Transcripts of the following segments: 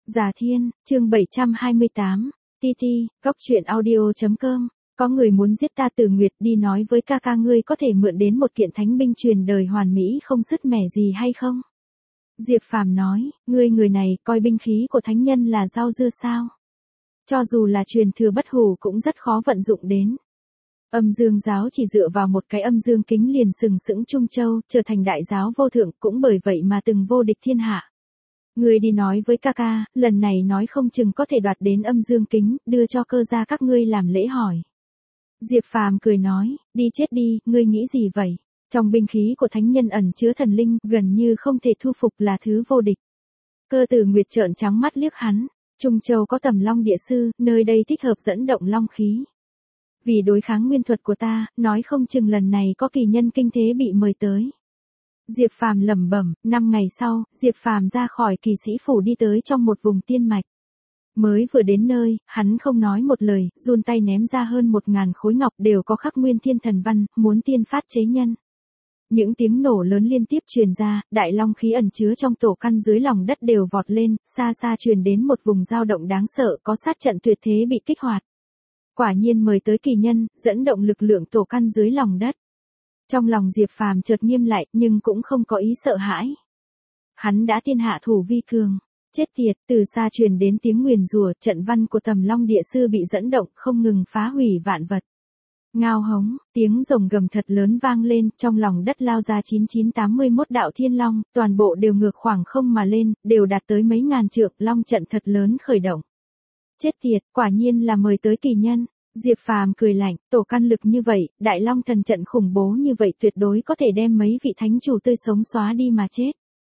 Già Thiên, chương 728, TT, góc truyện audio.com. Có người muốn giết ta Từ Nguyệt, đi nói với ca ca ngươi có thể mượn đến một kiện thánh binh truyền đời hoàn mỹ không sứt mẻ gì hay không? Diệp Phàm nói, ngươi người này coi binh khí của thánh nhân là rau dưa sao? Cho dù là truyền thừa bất hủ cũng rất khó vận dụng đến. Âm Dương giáo chỉ dựa vào một cái âm dương kính liền sừng sững Trung Châu, trở thành đại giáo vô thượng, cũng bởi vậy mà từng vô địch thiên hạ. Ngươi đi nói với ca ca, lần này nói không chừng có thể đoạt đến âm dương kính, đưa cho cơ gia các ngươi làm lễ hỏi. Diệp Phàm cười nói, đi chết đi, ngươi nghĩ gì vậy? Trong binh khí của thánh nhân ẩn chứa thần linh, gần như không thể thu phục, là thứ vô địch. Cơ Tử Nguyệt trợn trắng mắt liếc hắn, Trung Châu có Tầm Long địa sư, nơi đây thích hợp dẫn động long khí. Vì đối kháng nguyên thuật của ta, nói không chừng lần này có kỳ nhân kinh thế bị mời tới. Diệp Phàm lẩm bẩm, 5 ngày sau, Diệp Phàm ra khỏi Kỳ Sĩ phủ đi tới trong một vùng tiên mạch. Mới vừa đến nơi, hắn không nói một lời, run tay ném ra hơn 1000 khối ngọc đều có khắc nguyên thiên thần văn, muốn tiên phát chế nhân. Những tiếng nổ lớn liên tiếp truyền ra, đại long khí ẩn chứa trong tổ căn dưới lòng đất đều vọt lên, xa xa truyền đến một vùng dao động đáng sợ, có sát trận tuyệt thế bị kích hoạt. Quả nhiên mời tới kỳ nhân, dẫn động lực lượng tổ căn dưới lòng đất. Trong lòng Diệp Phàm chợt nghiêm lại, nhưng cũng không có ý sợ hãi. Hắn đã tiên hạ thủ vi cường. Chết tiệt, từ xa truyền đến tiếng nguyền rủa, trận văn của Tầm Long địa sư bị dẫn động, không ngừng phá hủy vạn vật. Ngao hống, tiếng rồng gầm thật lớn vang lên, trong lòng đất lao ra 9981 đạo thiên long, toàn bộ đều ngược khoảng không mà lên, đều đạt tới mấy ngàn trượng, long trận thật lớn khởi động. Chết tiệt, quả nhiên là mời tới kỳ nhân. Diệp Phàm cười lạnh, tổ căn lực như vậy, đại long thần trận khủng bố như vậy tuyệt đối có thể đem mấy vị thánh chủ tươi sống xóa đi mà chết.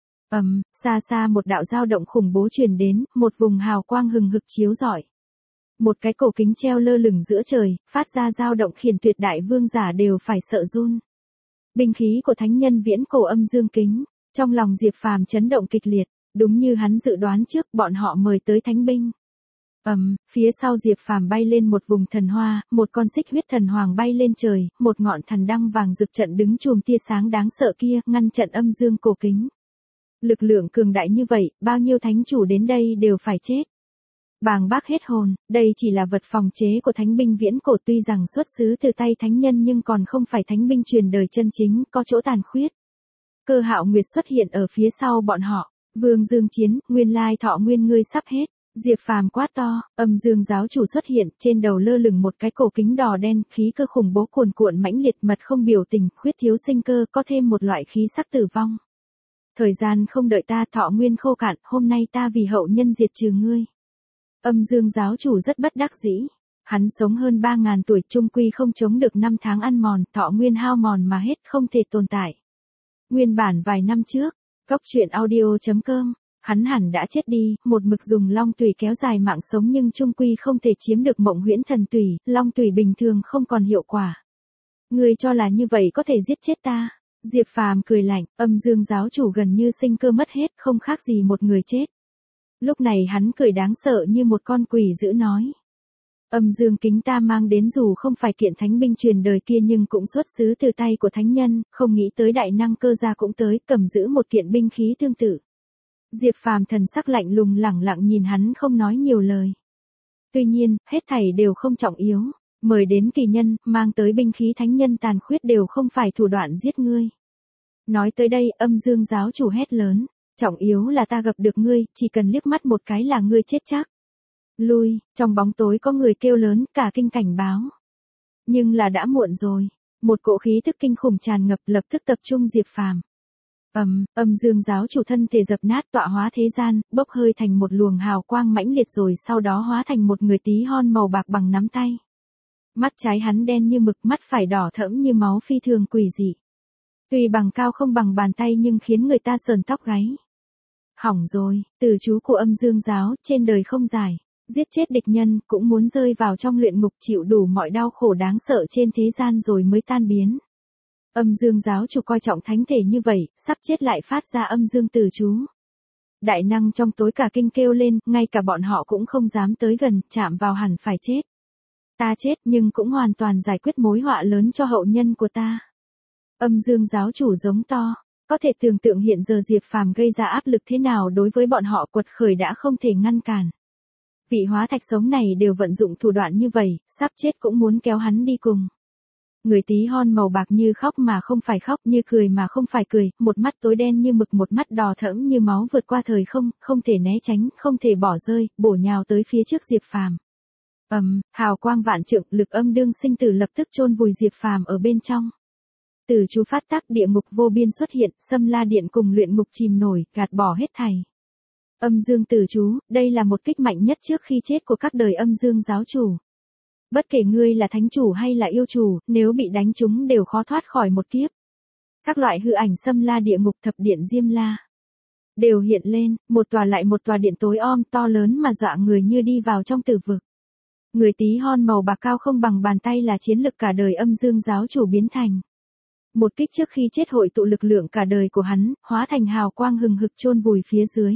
Xa xa một đạo dao động khủng bố truyền đến, một vùng hào quang hừng hực chiếu rọi. Một cái cổ kính treo lơ lửng giữa trời, phát ra dao động khiến tuyệt đại vương giả đều phải sợ run. Binh khí của thánh nhân viễn cổ âm dương kính, trong lòng Diệp Phàm chấn động kịch liệt, đúng như hắn dự đoán trước, bọn họ mời tới thánh binh. Phía sau Diệp Phàm bay lên một vùng thần hoa, một con xích huyết thần hoàng bay lên trời, một ngọn thần đăng vàng rực trận đứng chùm tia sáng đáng sợ kia, ngăn trận âm dương cổ kính. Lực lượng cường đại như vậy, bao nhiêu thánh chủ đến đây đều phải chết. Bàng bác hết hồn, đây chỉ là vật phòng chế của thánh binh viễn cổ, tuy rằng xuất xứ từ tay thánh nhân nhưng còn không phải thánh binh truyền đời chân chính, có chỗ tàn khuyết. Cơ Hạo Nguyệt xuất hiện ở phía sau bọn họ, Vương Dương Chiến, nguyên lai thọ nguyên ngươi sắp hết. Diệp Phàm quát to, Âm Dương giáo chủ xuất hiện, trên đầu lơ lửng một cái cổ kính đỏ đen, khí cơ khủng bố cuồn cuộn mãnh liệt, mật không biểu tình, khuyết thiếu sinh cơ, có thêm một loại khí sắc tử vong. Thời gian không đợi ta, thọ nguyên khô cạn, hôm nay ta vì hậu nhân diệt trừ ngươi. Âm Dương giáo chủ rất bất đắc dĩ. Hắn sống hơn 3000 tuổi, chung quy không chống được 5 tháng ăn mòn, thọ nguyên hao mòn mà hết, không thể tồn tại. Nguyên bản vài năm trước, góc truyện audio.com, hắn hẳn đã chết đi, một mực dùng long tùy kéo dài mạng sống nhưng chung quy không thể chiếm được Mộng Huyễn Thần Tùy, long tùy bình thường không còn hiệu quả. Ngươi cho là như vậy có thể giết chết ta? Diệp Phàm cười lạnh, Âm Dương giáo chủ gần như sinh cơ mất hết, không khác gì một người chết. Lúc này hắn cười đáng sợ như một con quỷ dữ nói. Âm dương kính ta mang đến dù không phải kiện thánh binh truyền đời kia nhưng cũng xuất xứ từ tay của thánh nhân, không nghĩ tới đại năng Cơ gia cũng tới, cầm giữ một kiện binh khí tương tự. Diệp Phàm thần sắc lạnh lùng lẳng lặng nhìn hắn không nói nhiều lời. Tuy nhiên, hết thảy đều không trọng yếu. Mời đến kỳ nhân, mang tới binh khí thánh nhân tàn khuyết đều không phải thủ đoạn giết ngươi. Nói tới đây, Âm Dương giáo chủ hét lớn. Trọng yếu là ta gặp được ngươi, chỉ cần liếc mắt một cái là ngươi chết chắc. Lui, trong bóng tối có người kêu lớn, cả kinh cảnh báo. Nhưng là đã muộn rồi. Một cỗ khí tức kinh khủng tràn ngập, lập tức tập trung Diệp Phàm. Âm Dương giáo chủ thân thể dập nát, tọa hóa thế gian, bốc hơi thành một luồng hào quang mãnh liệt rồi sau đó hóa thành một người tí hon màu bạc bằng nắm tay. Mắt trái hắn đen như mực, mắt phải đỏ thẫm như máu, phi thường quỷ dị. Tuy bằng cao không bằng bàn tay nhưng khiến người ta sờn tóc gáy. Hỏng rồi, từ chú của Âm Dương giáo, trên đời không dài, giết chết địch nhân, cũng muốn rơi vào trong luyện ngục chịu đủ mọi đau khổ đáng sợ trên thế gian rồi mới tan biến. Âm Dương giáo chủ coi trọng thánh thể như vậy, sắp chết lại phát ra âm dương từ chú. Đại năng trong tối cả kinh kêu lên, ngay cả bọn họ cũng không dám tới gần, chạm vào hẳn phải chết. Ta chết nhưng cũng hoàn toàn giải quyết mối họa lớn cho hậu nhân của ta. Âm Dương giáo chủ giống to, Có thể tưởng tượng hiện giờ Diệp Phàm gây ra áp lực thế nào đối với bọn họ, quật khởi đã không thể ngăn cản. Vị hóa thạch sống này đều vận dụng thủ đoạn như vậy, sắp chết cũng muốn kéo hắn đi cùng. Người tí hon màu bạc như khóc mà không phải khóc, như cười mà không phải cười, một mắt tối đen như mực, một mắt đỏ thẫm như máu vượt qua thời không, không thể né tránh, không thể bỏ rơi, bổ nhào tới phía trước Diệp Phàm. Hào quang vạn trượng, lực âm đương sinh tử lập tức chôn vùi Diệp Phàm ở bên trong. Từ chú phát tác, địa ngục vô biên xuất hiện, Xâm La Điện cùng luyện ngục chìm nổi, gạt bỏ hết thảy. Âm dương tử chú, đây là một kích mạnh nhất trước khi chết của các đời âm dương giáo chủ. Bất kể ngươi là thánh chủ hay là yêu chủ, nếu bị đánh trúng đều khó thoát khỏi một kiếp. Các loại hư ảnh Xâm La địa ngục, thập điện Diêm La đều hiện lên, một tòa lại một tòa điện tối om to lớn mà dọa người như đi vào trong tử vực. Người tí hon màu bạc cao không bằng bàn tay là chiến lực cả đời âm dương giáo chủ biến thành. Một kích trước khi chết hội tụ lực lượng cả đời của hắn, hóa thành hào quang hừng hực chôn vùi phía dưới.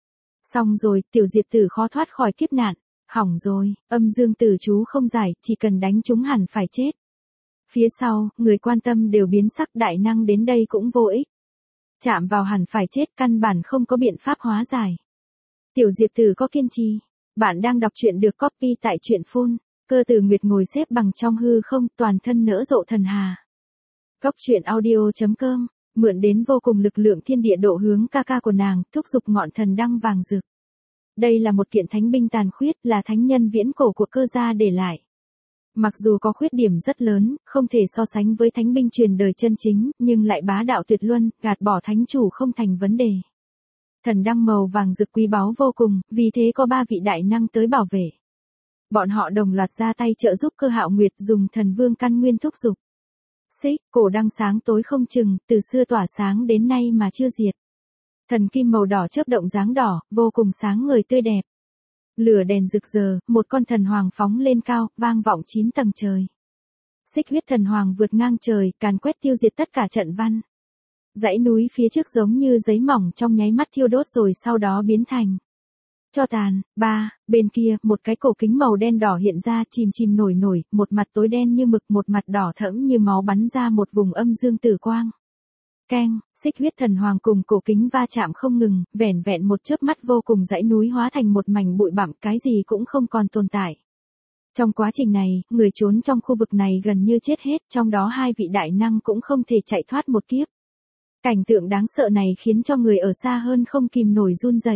Xong rồi, tiểu Diệp tử khó thoát khỏi kiếp nạn. Hỏng rồi, âm dương tử chú không giải, chỉ cần đánh chúng hẳn phải chết. Phía sau, người quan tâm đều biến sắc, đại năng đến đây cũng vô ích. Chạm vào hẳn phải chết, căn bản không có biện pháp hóa giải. Tiểu Diệp tử có kiên trì. Bạn đang đọc truyện được copy tại truyện phone. Cơ Tử Nguyệt ngồi xếp bằng trong hư không, toàn thân nở rộ thần hà. Góc truyện audio.com, mượn đến vô cùng lực lượng thiên địa độ hướng ca ca của nàng, thúc giục ngọn thần đăng vàng rực. Đây là một kiện thánh binh tàn khuyết, là thánh nhân viễn cổ của Cơ gia để lại. Mặc dù có khuyết điểm rất lớn, không thể so sánh với thánh binh truyền đời chân chính, nhưng lại bá đạo tuyệt luân, gạt bỏ thánh chủ không thành vấn đề. Thần đăng màu vàng rực quý báu vô cùng, vì thế có 3 vị đại năng tới bảo vệ. Bọn họ đồng loạt ra tay trợ giúp Cơ Hạo Nguyệt dùng thần vương căn nguyên thúc giục. Xích, cổ đăng sáng tối không chừng, từ xưa tỏa sáng đến nay mà chưa diệt. Thần kim màu đỏ chớp động dáng đỏ, vô cùng sáng ngời tươi đẹp. Lửa đèn rực rỡ, một con thần hoàng phóng lên cao, vang vọng 9 tầng trời. Xích huyết thần hoàng vượt ngang trời, càn quét tiêu diệt tất cả trận văn. Dãy núi phía trước giống như giấy mỏng trong nháy mắt thiêu đốt rồi sau đó biến thành tro tàn. Bên kia, một cái cổ kính màu đen đỏ hiện ra, chìm nổi nổi, một mặt tối đen như mực, một mặt đỏ thẫm như máu bắn ra một vùng âm dương tử quang. Keng, xích huyết thần hoàng cùng cổ kính va chạm không ngừng, vẻn vẹn một chớp mắt vô cùng dãy núi hóa thành một mảnh bụi bặm, cái gì cũng không còn tồn tại. Trong quá trình này, người trốn trong khu vực này gần như chết hết, trong đó 2 vị đại năng cũng không thể chạy thoát một kiếp. Cảnh tượng đáng sợ này khiến cho người ở xa hơn không kìm nổi run rẩy.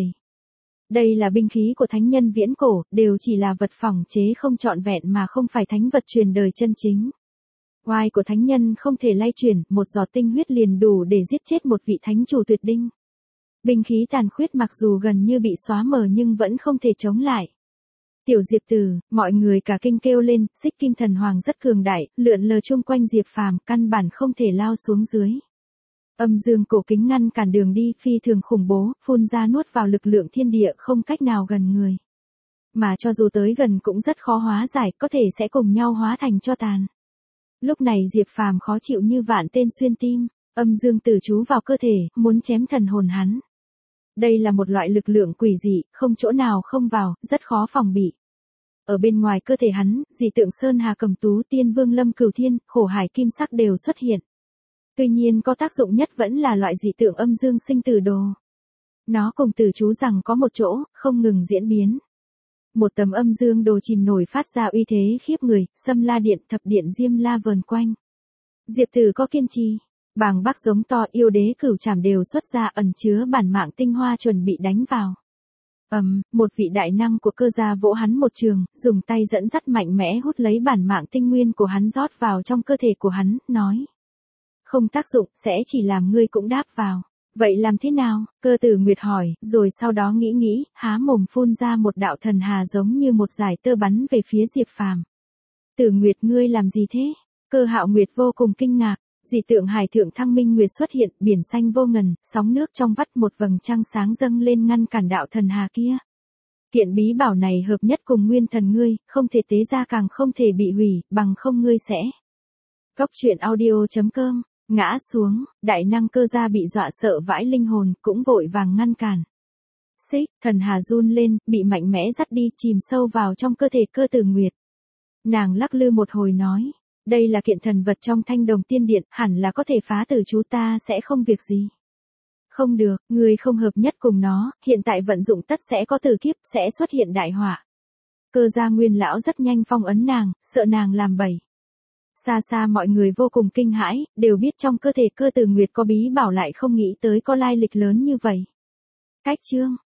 Đây là binh khí của thánh nhân viễn cổ, đều chỉ là vật phỏng chế không trọn vẹn mà không phải thánh vật truyền đời chân chính. Oai của thánh nhân không thể lay chuyển, một giọt tinh huyết liền đủ để giết chết một vị thánh chủ tuyệt đinh. Binh khí tàn khuyết mặc dù gần như bị xóa mờ nhưng vẫn không thể chống lại. Tiểu Diệp tử, mọi người cả kinh kêu lên, xích kim thần hoàng rất cường đại, lượn lờ chung quanh Diệp Phàm, căn bản không thể lao xuống dưới. Âm dương cổ kính ngăn cản đường đi, phi thường khủng bố, phun ra nuốt vào lực lượng thiên địa, không cách nào gần người. Mà cho dù tới gần cũng rất khó hóa giải, có thể sẽ cùng nhau hóa thành tro tàn. Lúc này Diệp Phàm khó chịu như vạn tên xuyên tim, âm dương tử chú vào cơ thể, muốn chém thần hồn hắn. Đây là một loại lực lượng quỷ dị, không chỗ nào không vào, rất khó phòng bị. Ở bên ngoài cơ thể hắn, dị tượng Sơn Hà Cầm Tú, Tiên Vương Lâm Cửu Thiên, Khổ Hải Kim Sắc đều xuất hiện. Tuy nhiên có tác dụng nhất vẫn là loại dị tượng âm dương sinh tử đồ. Nó cùng tử chú rằng có một chỗ, không ngừng diễn biến. Một tấm âm dương đồ chìm nổi phát ra uy thế khiếp người, Xâm La Điện, thập điện Diêm La vờn quanh. Diệp tử có kiên trì. Bàng bác giống to, yêu đế cửu trảm đều xuất ra, ẩn chứa bản mạng tinh hoa chuẩn bị đánh vào. Một vị đại năng của Cơ gia vỗ hắn một trường, dùng tay dẫn dắt mạnh mẽ hút lấy bản mạng tinh nguyên của hắn rót vào trong cơ thể của hắn, nói. Không tác dụng, sẽ chỉ làm ngươi cũng đáp vào. Vậy làm thế nào? Cơ Tử Nguyệt hỏi, rồi sau đó nghĩ, há mồm phun ra một đạo thần hà giống như một dải tơ bắn về phía Diệp Phàm. Tử Nguyệt, ngươi làm gì thế? Cơ Hạo Nguyệt vô cùng kinh ngạc. Dị tượng hải thượng thăng minh nguyệt xuất hiện, biển xanh vô ngần, sóng nước trong vắt, một vầng trăng sáng dâng lên ngăn cản đạo thần hà kia. Kiện bí bảo này hợp nhất cùng nguyên thần ngươi, không thể tế ra càng không thể bị hủy, bằng không ngươi sẽ. Góc truyện audio.com, ngã xuống, đại năng Cơ gia bị dọa sợ vãi linh hồn, cũng vội vàng ngăn cản. Xích, thần hà run lên, bị mạnh mẽ dắt đi, chìm sâu vào trong cơ thể Cơ Tử Nguyệt. Nàng lắc lư một hồi nói. Đây là kiện thần vật trong Thanh Đồng Tiên Điện, hẳn là có thể phá tử chú, ta sẽ không việc gì. Không được, người không hợp nhất cùng nó, hiện tại vận dụng tất sẽ có từ kiếp, sẽ xuất hiện đại họa. Cơ gia Nguyên lão rất nhanh phong ấn nàng, sợ nàng làm bậy. Xa xa mọi người vô cùng kinh hãi, đều biết trong cơ thể Cơ Tử Nguyệt có bí bảo lại không nghĩ tới có lai lịch lớn như vậy. Cách chương